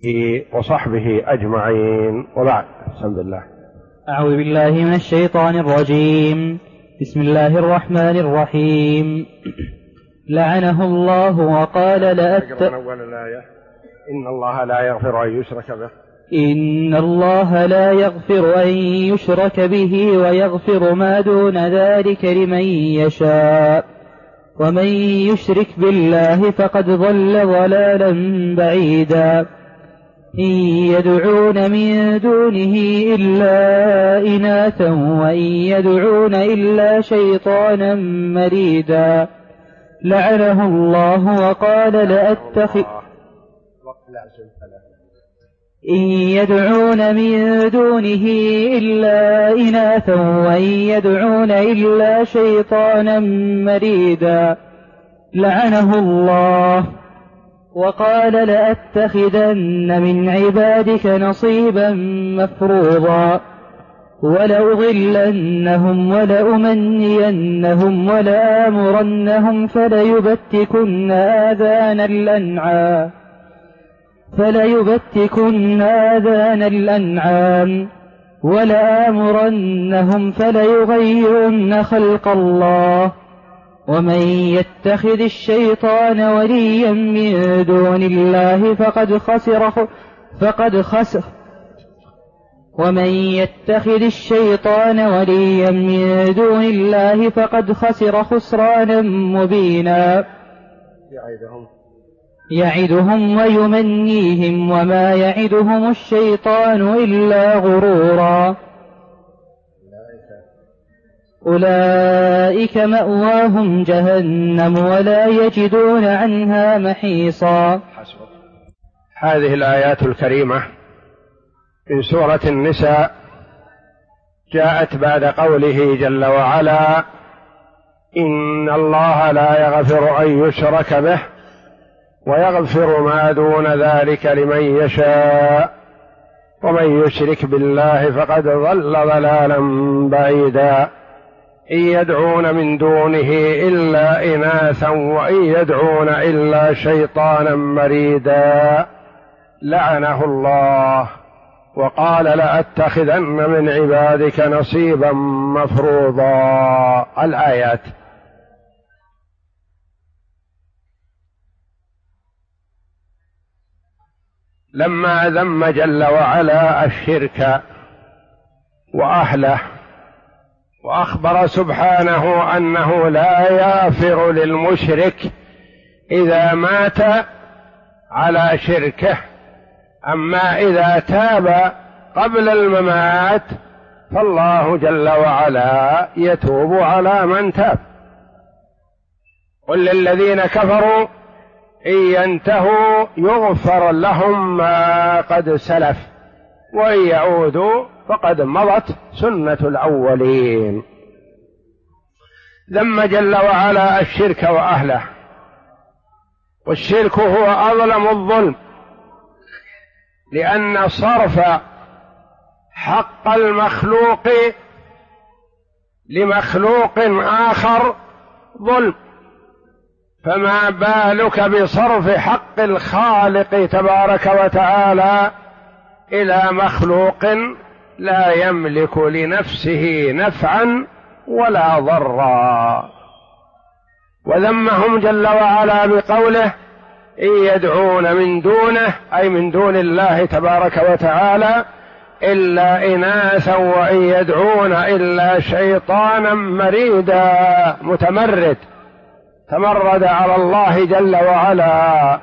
وصحبه أجمعين، وبعد. بسم الله. أعوذ بالله من الشيطان الرجيم. بسم الله الرحمن الرحيم. لعنه الله وقال إن الله لا يغفر أن يشرك به إن الله لا يغفر أن يشرك به ويغفر ما دون ذلك لمن يشاء ومن يشرك بالله فقد ضل ضلالا بعيدا. إن يدعون من دونه إلا إناثا وإن يدعون إلا شيطانا مريدا. لعنه الله وقال لأتخذ إن يدعون من دونه إلا إناثا وإن يدعون إلا شيطانا مريدا. لعنه الله وقال لأتخذن من عبادك نصيبا مفروضا ولأضلنهم ولأمنينهم ولآمرنهم فليبتكن آذان الأنعام ولآمرنهم فليغيرن خلق الله. ومن يتخذ الشيطان وليا من دون الله فقد خسر خسرانا مبينا. يعدهم ويمنيهم وما يعدهم الشيطان إلا غرورا. أولئك مأواهم جهنم ولا يجدون عنها محيصا. هذه الآيات الكريمة من سورة النساء جاءت بعد قوله جل وعلا: إن الله لا يغفر أن يشرك به ويغفر ما دون ذلك لمن يشاء ومن يشرك بالله فقد ضل ضلالا بعيدا. إن يدعون من دونه إلا إناثا وإن يدعون إلا شيطانا مريدا. لعنه الله وقال لأتخذن من عبادك نصيبا مفروضا. الآيات. لما ذم جل وعلا الشرك وأهله وأخبر سبحانه أنه لا يغفر للمشرك إذا مات على شركه، أما إذا تاب قبل الممات فالله جل وعلا يتوب على من تاب. قل للذين كفروا إن ينتهوا يغفر لهم ما قد سلف وإن يعودوا فقد مضت سنة الأولين. ذم جل وعلا الشرك وأهله، والشرك هو أظلم الظلم، لأن صرف حق المخلوق لمخلوق آخر ظلم، فما بالك بصرف حق الخالق تبارك وتعالى إلى مخلوق لا يملك لنفسه نفعا ولا ضرا. وذمهم جل وعلا بقوله: إن يدعون من دونه، أي من دون الله تبارك وتعالى، إلا إناثا وإن يدعون إلا شيطانا مريدا متمرد، تمرد على الله جل وعلا.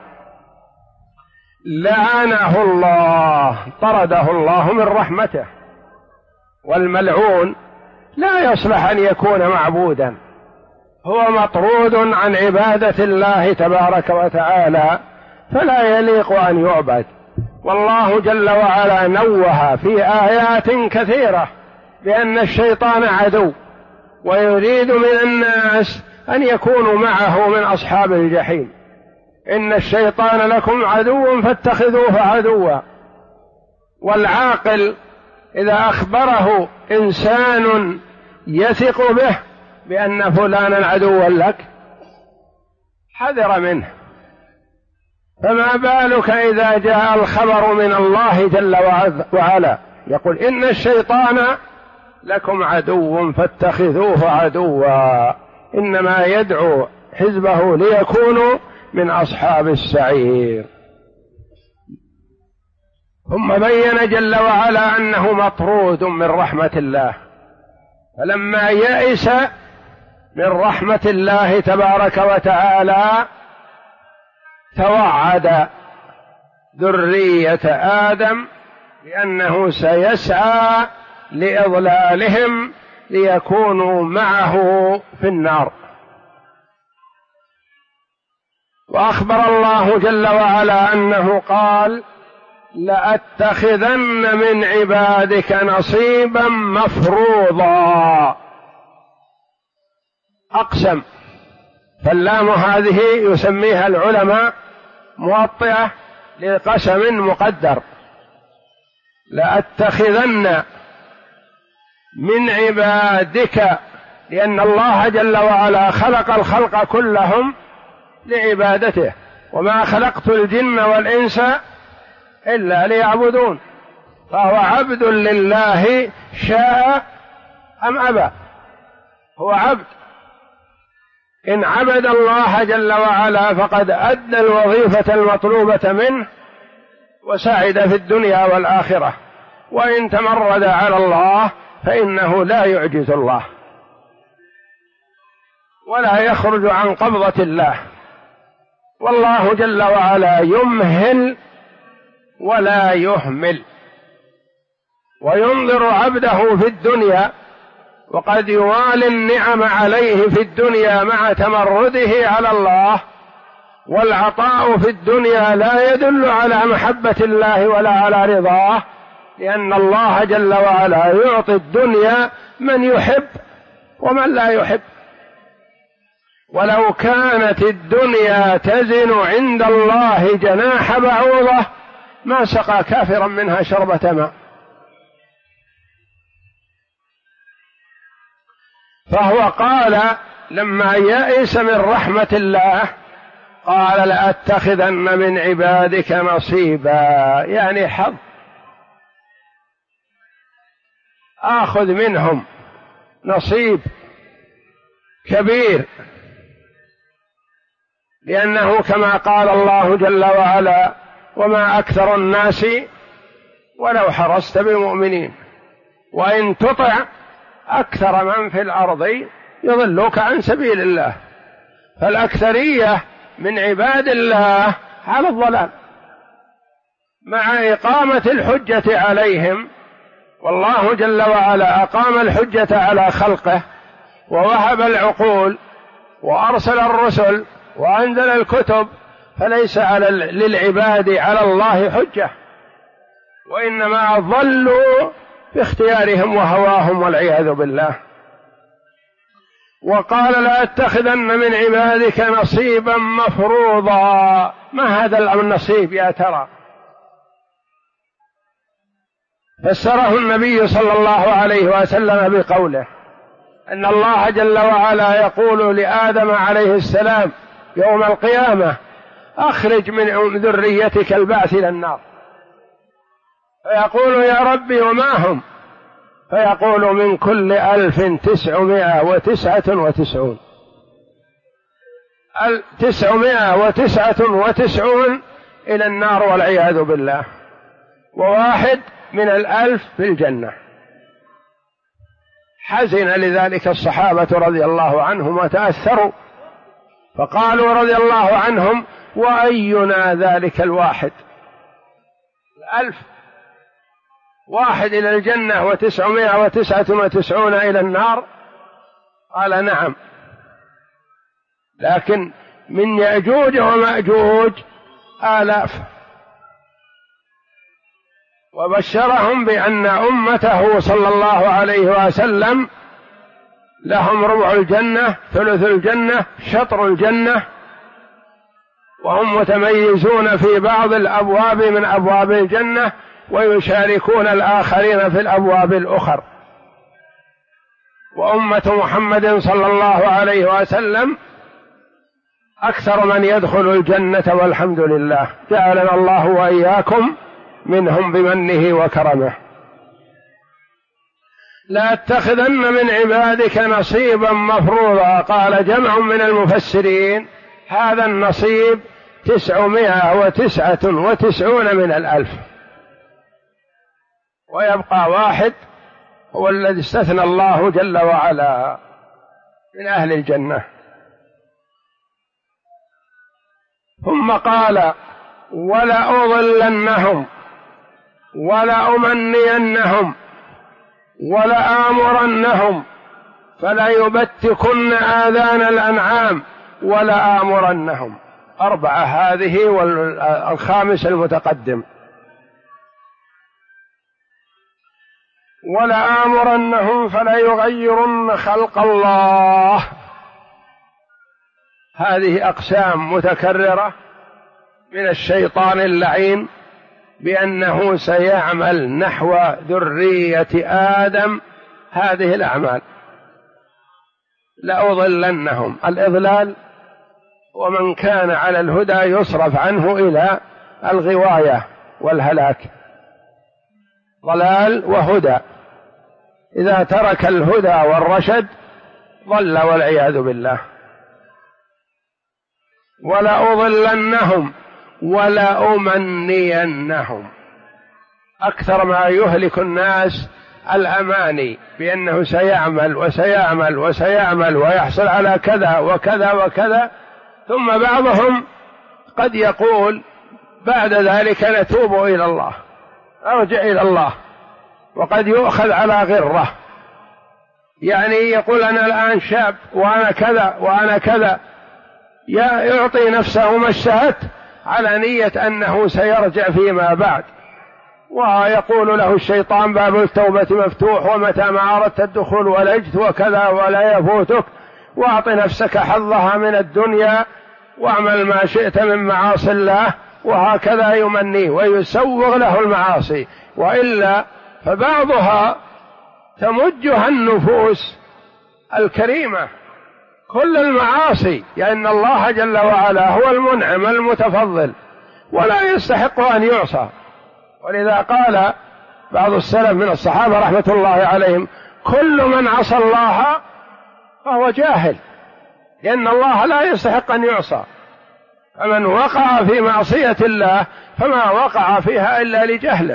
لعنه الله، طرده الله من رحمته. والملعون لا يصلح أن يكون معبودا، هو مطرود عن عبادة الله تبارك وتعالى، فلا يليق أن يعبد. والله جل وعلا نوه في آيات كثيرة بأن الشيطان عدو، ويريد من الناس أن يكونوا معه من أصحاب الجحيم. إن الشيطان لكم عدو فاتخذوه عدوا. والعاقل إذا أخبره إنسان يثق به بأن فلانا عدوا لك حذر منه، فما بالك إذا جاء الخبر من الله جل وعلا يقول إن الشيطان لكم عدو فاتخذوه عدوا إنما يدعو حزبه ليكونوا من أصحاب السعير. ثم بين جل وعلا أنه مطرود من رحمة الله، فلما يئس من رحمة الله تبارك وتعالى توعد ذرية آدم بأنه سيسعى لإضلالهم ليكونوا معه في النار. وأخبر الله جل وعلا أنه قال لأتخذن من عبادك نصيبا مفروضا. أقسم، فاللام هذه يسميها العلماء موطئة لقسم مقدر. لأتخذن من عبادك، لأن الله جل وعلا خلق الخلق كلهم لعبادته، وما خلقت الجن والإنس إلا ليعبدون، فهو عبد لله شاء أم أبى، هو عبد. إن عبد الله جل وعلا فقد أدى الوظيفة المطلوبة منه وسعد في الدنيا والآخرة، وإن تمرد على الله فإنه لا يعجز الله ولا يخرج عن قبضة الله. والله جل وعلا يمهل ولا يهمل، وينظر عبده في الدنيا، وقد يوالي النعم عليه في الدنيا مع تمرده على الله. والعطاء في الدنيا لا يدل على محبة الله ولا على رضاه، لأن الله جل وعلا يعطي الدنيا من يحب ومن لا يحب. ولو كانت الدنيا تزن عند الله جناح بعوضة ما سقى كافرا منها شربة ماء. فهو قال لما يئس من رحمة الله قال لأتخذن من عبادك نصيبا، يعني حظ، آخذ منهم نصيب كبير، لأنه كما قال الله جل وعلا وما أكثر الناس ولو حرصت بمؤمنين، وإن تطع أكثر من في الأرض يضلوك عن سبيل الله. فالأكثرية من عباد الله على الضلال مع إقامة الحجة عليهم، والله جل وعلا أقام الحجة على خلقه ووهب العقول وأرسل الرسل وأنزل الكتب، فليس للعباد على الله حجة، وإنما ضلوا باختيارهم وهواهم والعياذ بالله. وقال لأتخذن من عبادك نصيبا مفروضا. ما هذا النصيب يا ترى؟ فسره النبي صلى الله عليه وسلم بقوله أن الله جل وعلا يقول لآدم عليه السلام يوم القيامة أخرج من ذريتك البعث إلى النار، فيقول يا ربي وما هم؟ فيقول من كل 1999 999 إلى النار والعياذ بالله، وواحد من 1000 في الجنة. حزن لذلك الصحابة رضي الله عنهم وتأثروا، فقالوا رضي الله عنهم وأينا ذلك الواحد؟ 1000 واحد إلى الجنة و999 إلى النار. قال نعم، لكن من يأجوج ومأجوج 1000. وبشرهم بأن أمته صلى الله عليه وسلم لهم ربع الجنة، ثلث الجنة، شطر الجنة، وهم متميزون في بعض الأبواب من أبواب الجنة ويشاركون الآخرين في الأبواب الأخر. وأمة محمد صلى الله عليه وسلم أكثر من يدخل الجنة، والحمد لله، جعلنا الله وإياكم منهم بمنه وكرمه. لا تتخذن من عبادك نصيبا مفروضا. قال جمع من المفسرين هذا النصيب 999 من 1000، ويبقى واحد هو الذي استثنى الله جل وعلا من أهل الجنة. ثم قال ولأضلنهم ولأمنينهم ولآمرنهم فليبتكن آذان الأنعام ولآمرنهم. 4 هذه، والخامس المتقدم. ولآمرنهم فليغيرن خلق الله. هذه أقسام متكررة من الشيطان اللعين بأنه سيعمل نحو ذرية آدم هذه الأعمال. لأضلنهم، الإضلال ومن كان على الهدى يصرف عنه إلى الغواية والهلاك، ضلال وهدى. إذا ترك الهدى والرشد ضل والعياذ بالله. ولأضلنهم ولأمنينهم. أكثر ما يهلك الناس الأماني بأنه سيعمل وسيعمل وسيعمل ويحصل على كذا وكذا وكذا، ثم بعضهم قد يقول بعد ذلك نتوب إلى الله، أرجع إلى الله، وقد يؤخذ على غرة، يعني يقول أنا الآن شاب وأنا كذا وأنا كذا، يعطي نفسه ما اشتهت على نية أنه سيرجع فيما بعد، ويقول له الشيطان باب التوبة مفتوح، ومتى ما أردت الدخول ولجت وكذا ولا يفوتك، واعط نفسك حظها من الدنيا واعمل ما شئت من معاصي الله، وهكذا يمنيه ويسوغ له المعاصي. وإلا فبعضها تمجها النفوس الكريمة كل المعاصي، لأن الله جل وعلا هو المنعم المتفضل ولا يستحق أن يعصى. ولذا قال بعض السلف من الصحابة رحمة الله عليهم كل من عصى الله فهو جاهل، لأن الله لا يستحق أن يعصى. فمن وقع في معصية الله فما وقع فيها إلا لجهله.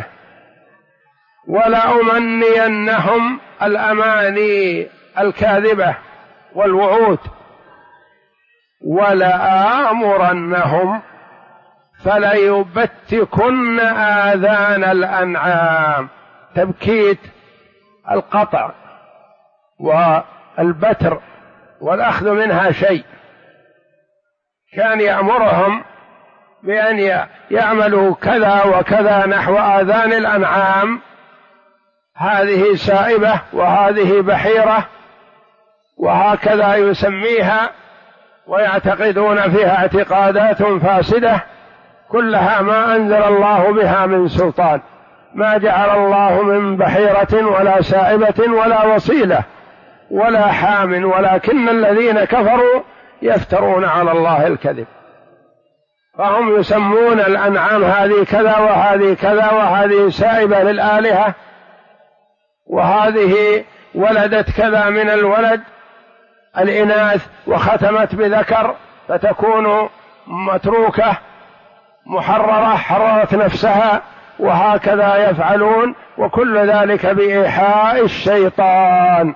ولأمنينهم، الأماني الكاذبة والوعود. ولآمرنهم فليبتكن آذان الأنعام. تبكيت القطع والبتر والأخذ منها شيء. كان يأمرهم بأن يعملوا كذا وكذا نحو آذان الأنعام، هذه سائبة وهذه بحيرة، وهكذا يسميها، ويعتقدون فيها اعتقادات فاسدة كلها ما أنزل الله بها من سلطان، ما جعل الله من بحيرة ولا سائبة ولا وصيلة ولا حام، ولكن الذين كفروا يفترون على الله الكذب. فهم يسمون الأنعام هذه كذا وهذه كذا، وهذه سائبة للآلهة، وهذه ولدت كذا من الولد الإناث وختمت بذكر فتكون متروكة محررة، حررت نفسها، وهكذا يفعلون، وكل ذلك بإيحاء الشيطان.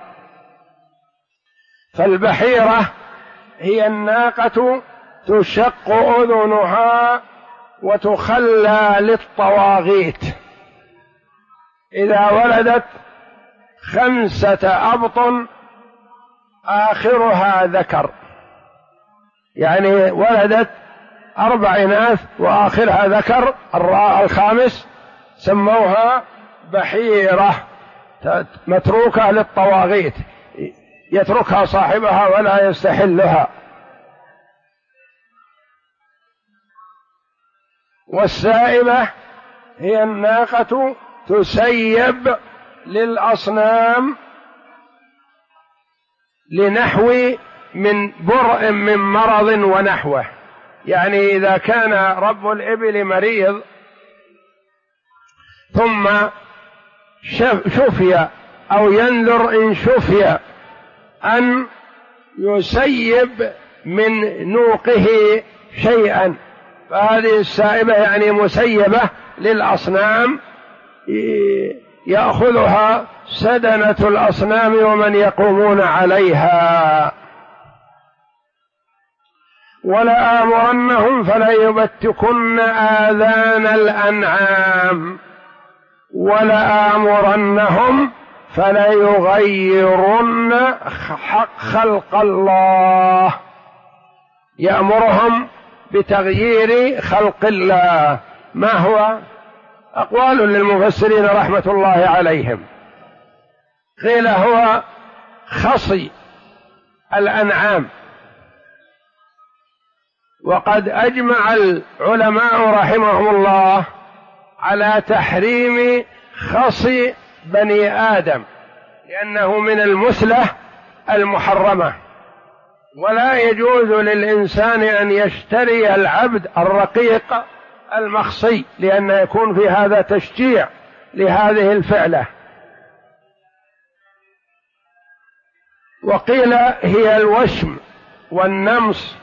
فالبحيرة هي الناقة تشق أذنها وتخلى للطواغيت، إذا ولدت 5 أبط آخرها ذكر، يعني ولدت 4 إناث وآخرها ذكر، الخامس سموها بحيرة متروكة للطواغيت، يتركها صاحبها ولا يستحلها. والسائبة هي الناقة تسيب للأصنام لنحو من برء من مرض ونحوه، يعني إذا كان رب الإبل مريض ثم شفي أو ينذر إن شفي أن يسيب من نوقه شيئا، فهذه السائبة يعني مسيبة للأصنام يأخذها سدنة الأصنام ومن يقومون عليها. ولآمرنهم فليبتكن آذان الأنعام ولآمرنهم فليغيرن خلق الله، يأمرهم بتغيير خلق الله. ما هو؟ أقوال للمفسرين رحمة الله عليهم. قيل هو خصي الأنعام، وقد أجمع العلماء رحمهم الله على تحريم خصي بني آدم، لأنه من المثلة المحرمة، ولا يجوز للإنسان أن يشتري العبد الرقيق المخصي، لأن يكون في هذا تشجيع لهذه الفعلة. وقيل هي الوشم والنمص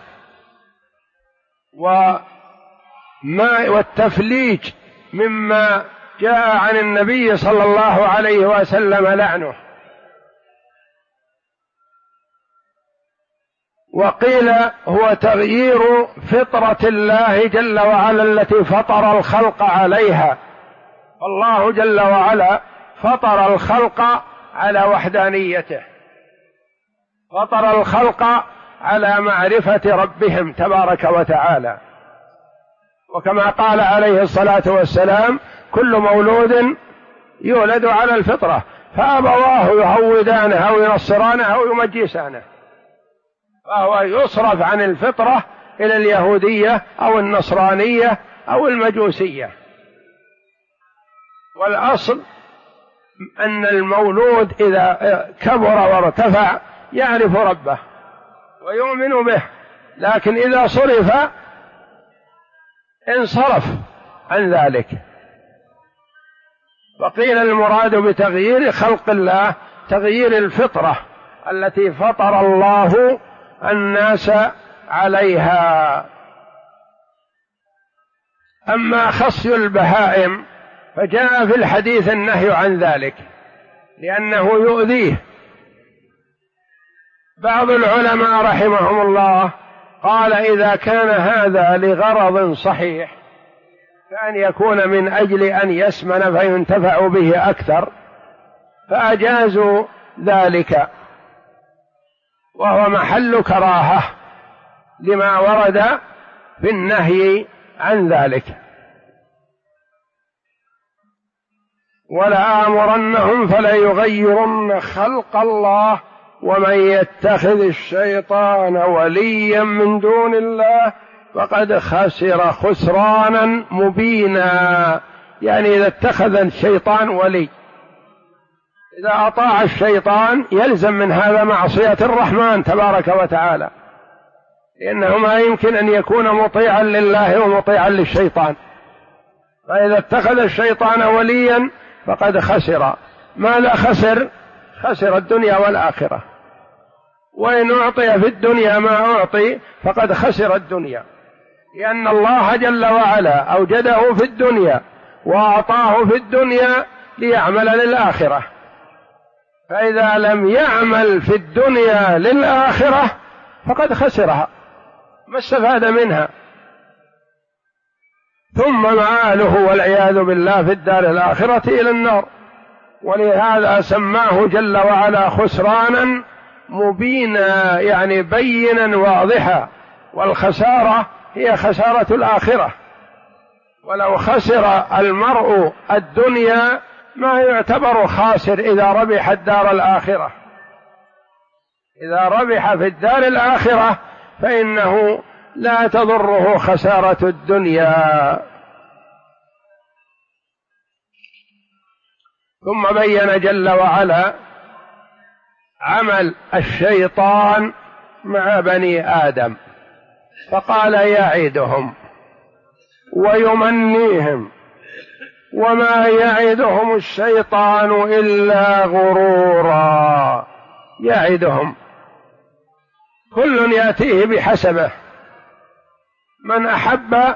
والتفليج مما جاء عن النبي صلى الله عليه وسلم لعنه. وقيل هو تغيير فطرة الله جل وعلا التي فطر الخلق عليها، الله جل وعلا فطر الخلق على وحدانيته، فطر الخلق على معرفة ربهم تبارك وتعالى، وكما قال عليه الصلاة والسلام: كل مولود يولد على الفطرة فأبواه يهودانه أو ينصرانه أو يمجسانه، فهو يصرف عن الفطرة إلى اليهودية أو النصرانية أو المجوسية. والأصل أن المولود إذا كبر وارتفع يعرف ربه ويؤمن به، لكن إذا صرف انصرف عن ذلك. وقيل المراد بتغيير خلق الله تغيير الفطرة التي فطر الله الناس عليها. أما خصي البهائم فجاء في الحديث النهي عن ذلك لأنه يؤذيه. بعض العلماء رحمهم الله قال: إذا كان هذا لغرض صحيح كأن يكون من أجل أن يسمن فينتفع به أكثر فأجازوا ذلك، وهو محل كراهة لما ورد في النهي عن ذلك. ولآمرنهم فليغيرن خلق الله ومن يتخذ الشيطان وليا من دون الله فقد خسر خسرانا مبينا. يعني إذا اتخذ الشيطان ولي، إذا أطاع الشيطان يلزم من هذا معصية الرحمن تبارك وتعالى، لأنه ما يمكن أن يكون مطيعا لله ومطيعا للشيطان. فإذا اتخذ الشيطان وليا فقد خسر. ماذا خسر؟ خسر الدنيا والآخرة. وإن أعطي في الدنيا ما أعطي فقد خسر الدنيا، لأن الله جل وعلا أوجده في الدنيا وأعطاه في الدنيا ليعمل للآخرة، فإذا لم يعمل في الدنيا للآخرة فقد خسرها، ما استفاد منها، ثم مآله والعياذ بالله في الدار الآخرة إلى النار. ولهذا سماه جل وعلا خسرانا مبينا، يعني بينا واضحا. والخسارة هي خسارة الآخرة. ولو خسر المرء الدنيا ما يعتبر خاسر إذا ربح الدار الآخرة. إذا ربح في الدار الآخرة فإنه لا تضره خسارة الدنيا. ثم بين جل وعلا عمل الشيطان مع بني آدم، فقال يعدهم ويمنيهم وما يعدهم الشيطان إلا غرورا. يعدهم كل يأتيه بحسبه، من أحب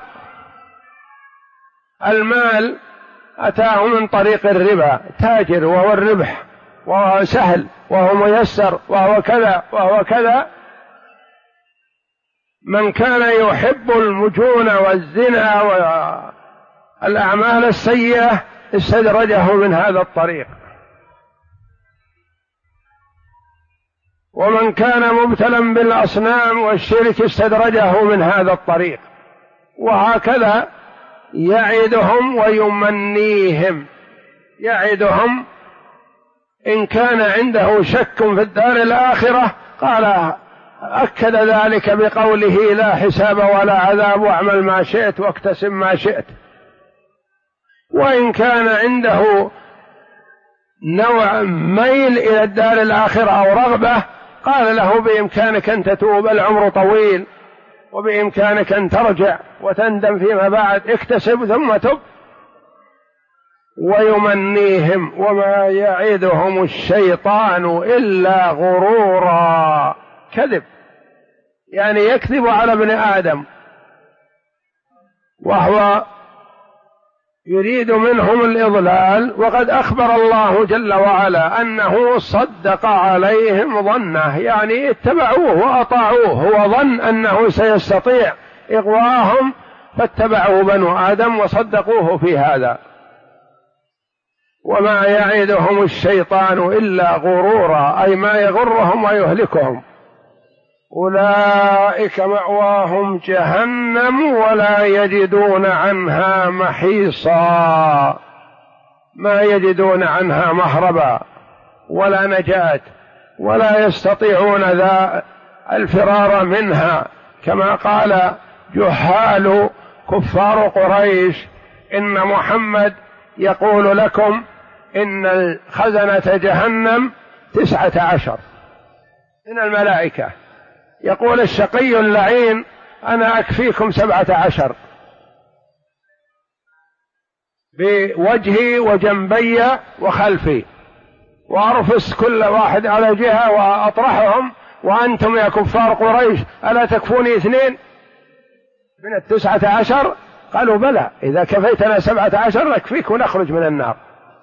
المال أتاه من طريق الربا، تاجر وهو الربح وهو سهل وهو ميسر وهو كذا وهو كذا. من كان يحب المجون والزنا والأعمال السيئة استدرجه من هذا الطريق، ومن كان مبتلا بالأصنام والشرك استدرجه من هذا الطريق، وهكذا يعدهم ويمنيهم. يعدهم إن كان عنده شك في الدار الآخرة قال أكد ذلك بقوله لا حساب ولا عذاب واعمل ما شئت واكتسب ما شئت. وإن كان عنده نوع ميل إلى الدار الآخرة أو رغبة قال له بإمكانك أن تتوب، العمر طويل وبإمكانك أن ترجع وتندم فيما بعد، اكتسب ثم تب. ويمنيهم وما يعدهم الشيطان إلا غرورا. كذب يعني يكذب على ابن آدم، وهو يريد منهم الإضلال، وقد أخبر الله جل وعلا أنه صدق عليهم ظنه، يعني اتبعوه وأطاعوه، هو ظن أنه سيستطيع إغواءهم فاتبعوا بنو آدم وصدقوه في هذا. وما يعدهم الشيطان إلا غرورا، أي ما يغرهم ويهلكهم. أولئك مأواهم جهنم ولا يجدون عنها محيصا، ما يجدون عنها مهربا ولا نجاة، ولا يستطيعون ذا الفرار منها، كما قال جهال كفار قريش إن محمد يقول لكم إن خزنة جهنم 19 من الملائكة، يقول الشقي اللعين أنا أكفيكم 17 بوجهي وجنبي وخلفي، وأرفس كل واحد على جهة وأطرحهم، وأنتم يا كفار قريش ألا تكفوني 2 من 19؟ قالوا بلى، إذا كفيتنا 17 نكفيك ونخرج من النار.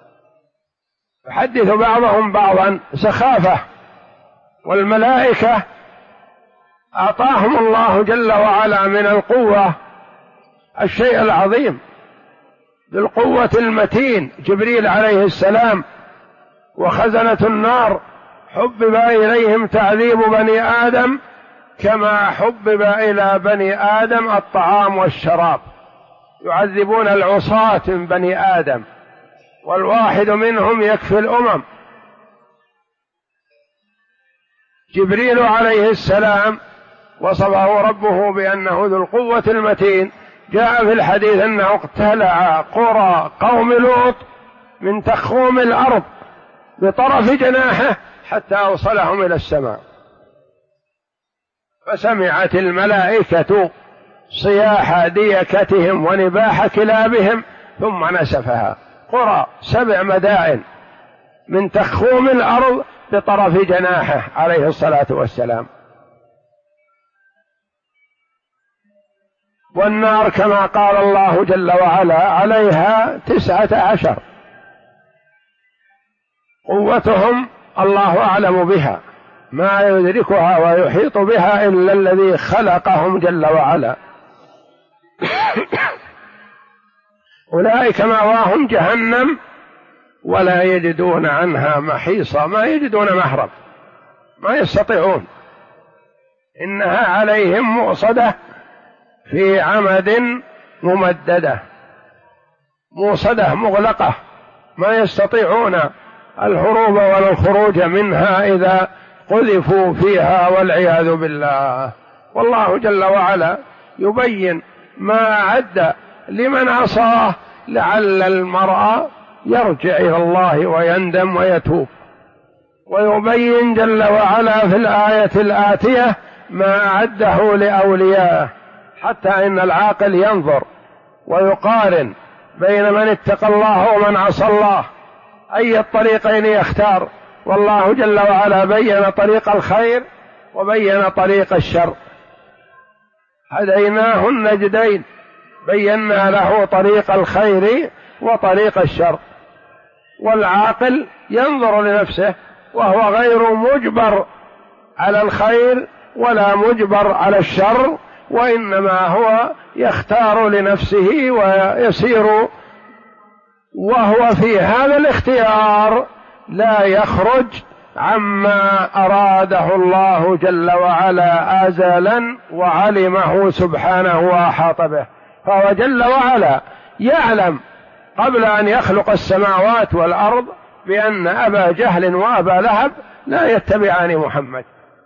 يحدث بعضهم بعضا سخافة، والملائكة أعطاهم الله جل وعلا من القوة الشيء العظيم، بالقوة المتين جبريل عليه السلام، وخزنة النار حبب إليهم تعذيب بني آدم كما حبب إلى بني آدم الطعام والشراب، يعذبون العصاة من بني آدم، والواحد منهم يكفي الأمم. جبريل عليه السلام وصفه ربه بأنه ذو القوة المتين، جاء في الحديث أنه اقتلع قرى قوم لوط من تخوم الأرض بطرف جناحه حتى أوصلهم إلى السماء، فسمعت الملائكة صياح ديكتهم ونباح كلابهم ثم نسفها. قرى 7 مدائن من تخوم الأرض بطرف جناحه عليه الصلاة والسلام. والنار كما قال الله جل وعلا عليها 19، قوتهم الله أعلم بها، ما يدركها ويحيط بها إلا الذي خلقهم جل وعلا. أولئك مأواهم جهنم ولا يجدون عنها محيصا، ما يجدون مهرب، ما يستطيعون، إنها عليهم مؤصدة في عمد ممددة، موصدة مغلقة، ما يستطيعون الهروب ولا الخروج منها إذا قذفوا فيها والعياذ بالله. والله جل وعلا يبين ما أعد لمن عصاه لعل المرء يرجع إلى الله ويندم ويتوب، ويبين جل وعلا في الآية الآتية ما أعده لأوليائه، حتى إن العاقل ينظر ويقارن بين من اتقى الله ومن عصى الله، أي الطريقين يختار. والله جل وعلا بين طريق الخير وبين طريق الشر، هديناه النجدين، بينا له طريق الخير وطريق الشر. والعاقل ينظر لنفسه وهو غير مجبر على الخير ولا مجبر على الشر، وإنما هو يختار لنفسه ويسير، وهو في هذا الاختيار لا يخرج عما أراده الله جل وعلا أزلا وعلمه سبحانه وأحاط به. فهو جل وعلا يعلم قبل أن يخلق السماوات والأرض بأن أبا جهل وأبا لهب لا يتبعان محمد،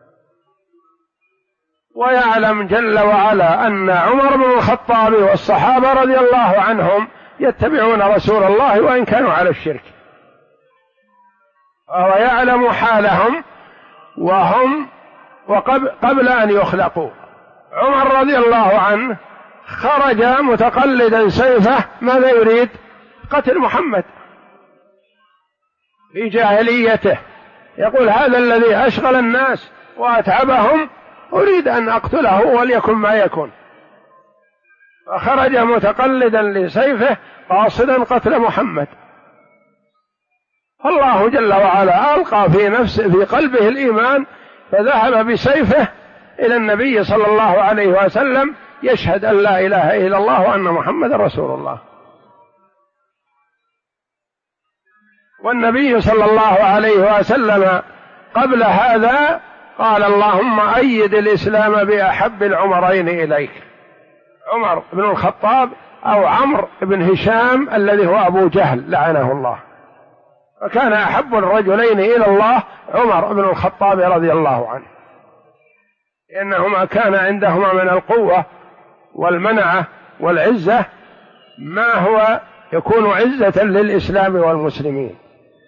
ويعلم جل وعلا أن عمر بن الخطاب والصحابة رضي الله عنهم يتبعون رسول الله وإن كانوا على الشرك، وهو يعلم حالهم وهم قبل أن يخلقوا. عمر رضي الله عنه خرج متقلدا سيفه، ماذا يريد؟ قتل محمد في جاهليته، يقول هذا الذي أشغل الناس وأتعبهم أريد أن أقتله وليكن ما يكون، فخرج متقلدا لسيفه قاصدا قتل محمد. الله جل وعلا ألقى في قلبه الإيمان، فذهب بسيفه إلى النبي صلى الله عليه وسلم يشهد أن لا إله إلا الله وأن محمد رسول الله. والنبي صلى الله عليه وسلم قبل هذا قال اللهم أيد الإسلام بأحب العمرين إليك، عمر بن الخطاب أو عمرو بن هشام الذي هو أبو جهل لعنه الله، فكان أحب الرجلين إلى الله عمر بن الخطاب رضي الله عنه، لأنهما كان عندهما من القوة والمنعة والعزة ما هو يكون عزة للإسلام والمسلمين.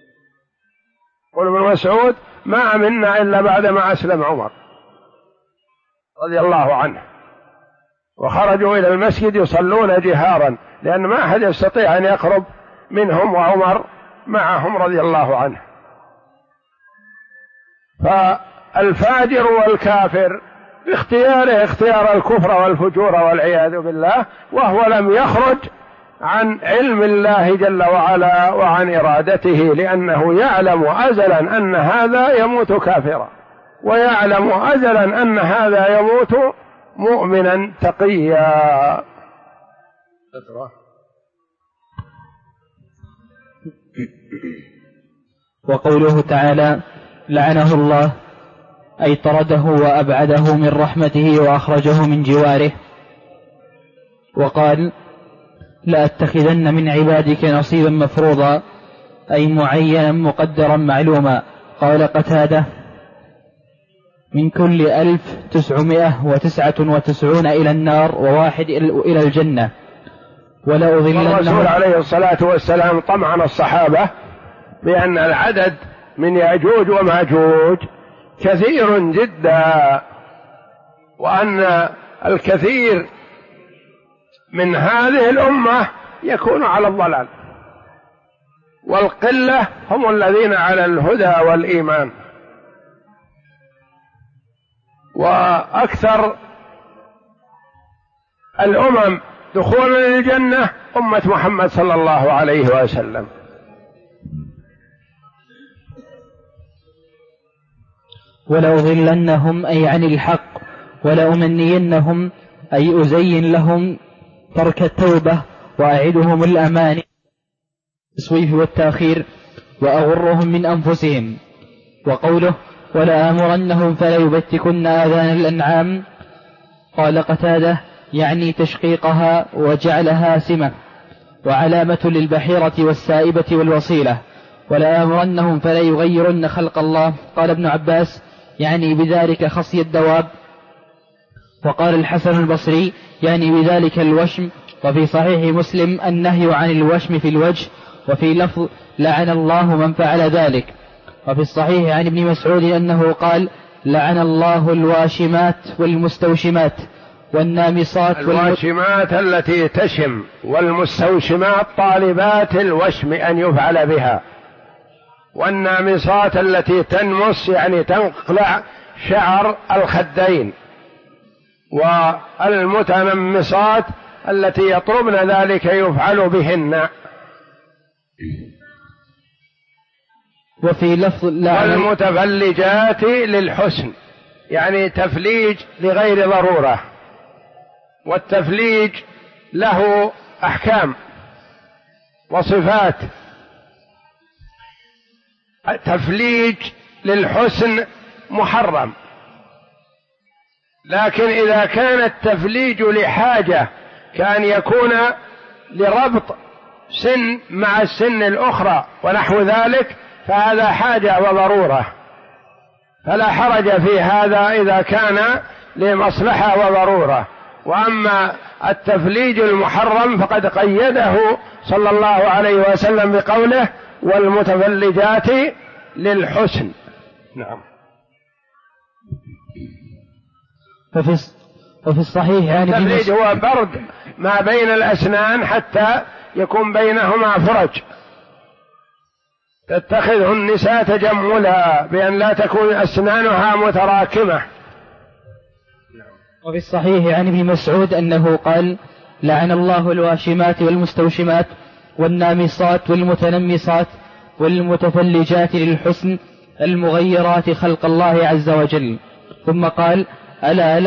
قل ابن مسعود ما أمنا إلا بعدما أسلم عمر رضي الله عنه، وخرجوا إلى المسجد يصلون جهارا لأن ما أحد يستطيع أن يقرب منهم، وعمر معهم رضي الله عنه. فالفاجر والكافر باختياره اختيار الكفر والفجور والعياذ بالله، وهو لم يخرج عن علم الله جل وعلا وعن إرادته، لأنه يعلم أزلا أن هذا يموت كافرا، ويعلم أزلا أن هذا يموت مؤمنا تقيا. وقوله تعالى لعنه الله أي طرده وأبعده من رحمته وأخرجه من جواره. وقال لأتخذن من عبادك نصيبا مفروضا أي معينا مقدرا معلوما. قال قتادة من كل 1999 إلى النار وواحد إلى الجنة. ولأضلنهم. الرسول عليه الصلاة والسلام طمعن الصحابة بأن العدد من يأجوج وماجوج كثير جدا، وأن الكثير من هذه الأمة يكون على الضلال، والقلة هم الذين على الهدى والإيمان، وأكثر الأمم دخولا للجنة أمة محمد صلى الله عليه وسلم. ولأضلنهم أي عن الحق، ولأمنينهم أي أزين لهم ترك التوبة، وأعدهم الأماني التسويف والتأخير، وأغرهم من أنفسهم. وقوله ولآمرنهم فلا يبتكن آذان الأنعام. قال قتادة يعني تشقيقها وجعلها سمة وعلامة للبحيرة والسائبة والوصيلة. ولآمرنهم فلا يغيرن خلق الله. قال ابن عباس يعني بذلك خصي الدواب. وقال الحسن البصري يعني بذلك الوشم. وفي صحيح مسلم النهي عن الوشم في الوجه، وفي لفظ لعن الله من فعل ذلك. وفي الصحيح عن ابن مسعود أنه قال لعن الله الواشمات والمستوشمات والنامصات الواشمات التي تشم، والمستوشمات طالبات الوشم أن يفعل بها، والنامصات التي تنمص يعني تنقلع شعر الخدين، والمتنمصات التي يطلبن ذلك يفعل بهن. وفي لفظ والمتفلجات للحسن يعني تفليج لغير ضرورة، والتفليج له أحكام وصفات. التفليج للحسن محرم، لكن إذا كان التفليج لحاجة كأن يكون لربط سن مع السن الأخرى ونحو ذلك فهذا حاجة وضرورة، فلا حرج في هذا إذا كان لمصلحة وضرورة. وأما التفليج المحرم فقد قيده صلى الله عليه وسلم بقوله والمتفلجات للحسن. نعم. وفي الصحيح يعني التفليج هو برد ما بين الأسنان حتى يكون بينهما فرج، تتخذه النساء تجملا بأن لا تكون أسنانها متراكمة. وفي الصحيح عن ابن مسعود أنه قال لعن الله الواشمات والمستوشمات والنامصات والمتنمصات والمتفلجات للحسن المغيرات خلق الله عز وجل. ثم قال ألا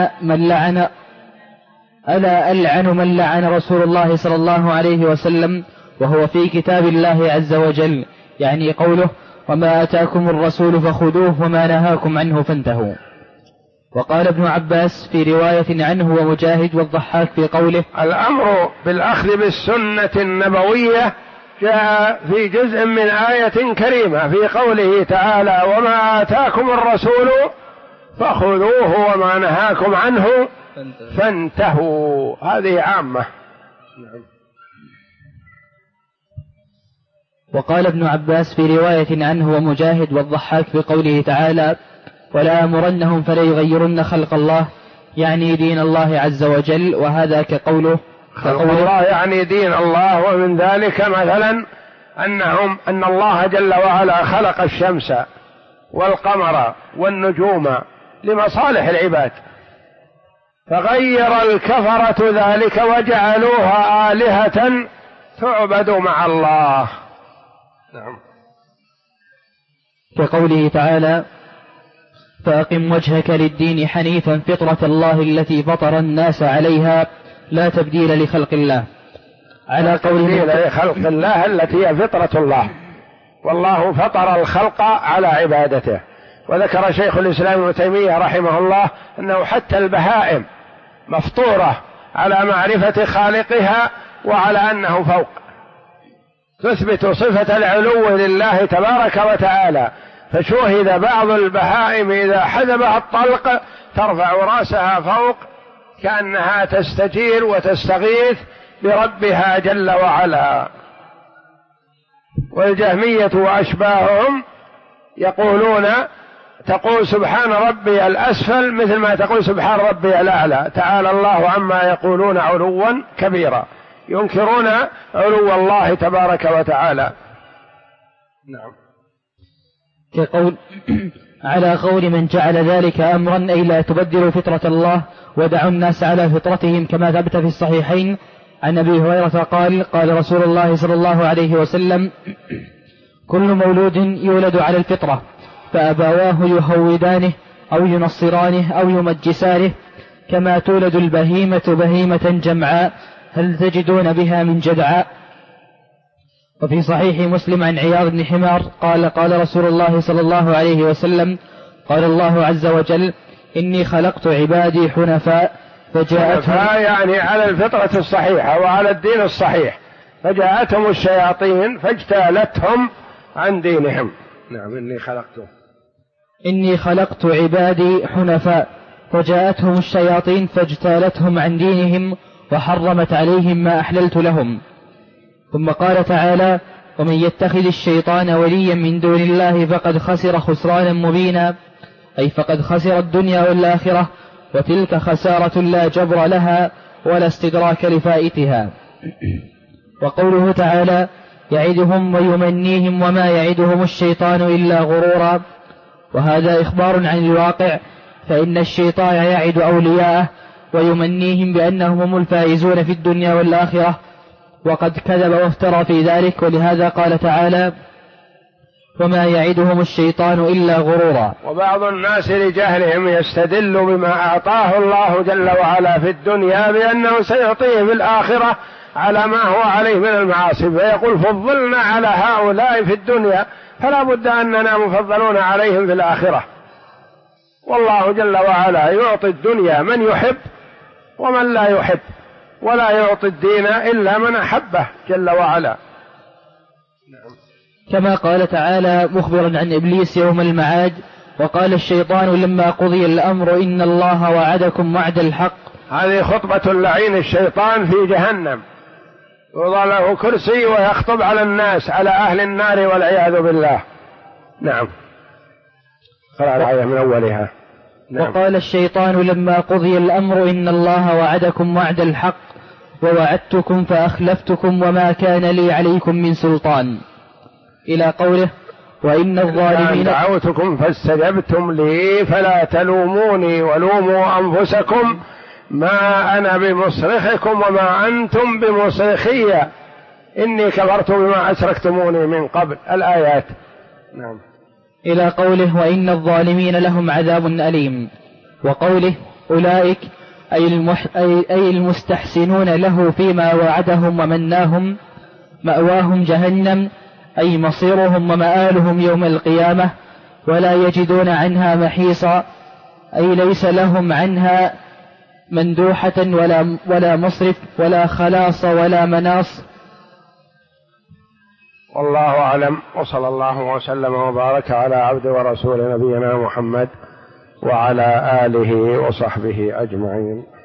ألعن من لعن رسول الله صلى الله عليه وسلم وهو في كتاب الله عز وجل، يعني قوله وما آتاكم الرسول فخذوه وما نهاكم عنه فانتهوا. وقال ابن عباس في رواية عنه ومجاهد والضحاك في قوله الأمر بالأخذ بالسنة النبوية جاء في جزء من آية كريمة في قوله تعالى وما آتاكم الرسول فخذوه وما نهاكم عنه فانتهوا، هذه عامة. وقال ابن عباس في رواية عنه ومجاهد والضحاك في قوله تعالى ولا أمرنهم فلا يغيرن خلق الله، يعني دين الله عز وجل. وهذا كقوله خلق الله يعني دين الله. ومن ذلك مثلا أن الله جل وعلا خلق الشمس والقمر والنجوم لمصالح العباد، فغير الكفرة ذلك وجعلوها آلهة تعبد مع الله. نعم. كقوله تعالى فأقم وجهك للدين حنيفا فطرة الله التي فطر الناس عليها لا تبديل لخلق الله، على قوله لخلق الله التي هي فطرة الله، والله فطر الخلق على عبادته. وذكر شيخ الإسلام ابن تيمية رحمه الله أنه حتى البهائم مفطورة على معرفة خالقها وعلى أنه فوق، تثبت صفة العلو لله تبارك وتعالى. فشوهد بعض البهائم إذا حذبها الطلق ترفع رأسها فوق كأنها تستجير وتستغيث بربها جل وعلا. والجهمية وأشباههم يقولون تقول سبحان ربي الأسفل مثل ما تقول سبحان ربي الأعلى، تعالى الله عما يقولون علوا كبيرا، ينكرون علو الله تبارك وتعالى. نعم. كقول على قول من جعل ذلك أمرا أي لا تبدلوا فطرة الله ودعوا الناس على فطرتهم، كما ثبت في الصحيحين عن أبي هريرة قال قال رسول الله صلى الله عليه وسلم كل مولود يولد على الفطرة فأبواه يهودانه أو ينصرانه أو يمجسانه كما تولد البهيمة بهيمة جمعاء هل تجدون بها من جدعاء. وفي صحيح مسلم عن عياض بن حمار قال قال رسول الله صلى الله عليه وسلم قال الله عز وجل إني خلقت عبادي حنفاء فجاءتهم يعني على الفطرة الصحيحة وعلى الدين الصحيح، فجاءتهم الشياطين فاجتالتهم عن دينهم. نعم. إني خلقت عبادي حنفاء فجاءتهم الشياطين فاجتالتهم عن دينهم وحرمت عليهم ما أحللت لهم. ثم قال تعالى ومن يتخذ الشيطان وليا من دون الله فقد خسر خسرانا مبينا. أي فقد خسر الدنيا والآخرة، وتلك خسارة لا جبر لها ولا استدراك لفائتها. وقوله تعالى يعدهم ويمنيهم وما يعدهم الشيطان إلا غرورا، وهذا إخبار عن الواقع، فإن الشيطان يعد أولياءه ويمنيهم بأنهم هم الفائزون في الدنيا والآخرة، وقد كذب وافترى في ذلك، ولهذا قال تعالى وما يعدهم الشيطان إلا غرورا. وبعض الناس لجهلهم يستدل بما أعطاه الله جل وعلا في الدنيا بأنه سيعطيه في الآخرة على ما هو عليه من المعاصي، فيقول فضلنا على هؤلاء في الدنيا فلا بد أننا مفضلون عليهم في الآخرة. والله جل وعلا يعطي الدنيا من يحب ومن لا يحب، ولا يعطي الدين إلا من أحبه جل وعلا. كما قال تعالى مخبرا عن إبليس يوم المعاد وقال الشيطان لما قضي الأمر إن الله وعدكم وعد الحق. هذه خطبة اللعين الشيطان في جهنم، يوضع له كرسي ويخطب على الناس على أهل النار والعياذ بالله. نعم، قرأ الآية من أولها. نعم. وقال الشيطان لما قضي الأمر إن الله وعدكم وعد الحق ووعدتكم فأخلفتكم وما كان لي عليكم من سلطان، إلى قوله وإن الظالمين دعوتكم فاستجبتم لي فلا تلوموني ولوموا أنفسكم ما أنا بمصرخكم وما أنتم بمصرخي إني كفرت بما أشركتموني من قبل. الآيات. نعم. إلى قوله وإن الظالمين لهم عذاب أليم، وقوله أولئك أي المستحسنون له فيما وعدهم ومناهم مأواهم جهنم، أي مصيرهم ومآلهم يوم القيامة، ولا يجدون عنها محيصا، أي ليس لهم عنها مندوحة ولا مصرف ولا خلاص ولا مناص. والله أعلم، وصلى الله وسلم وبارك على عبد ورسول نبينا محمد وعلى آله وصحبه أجمعين.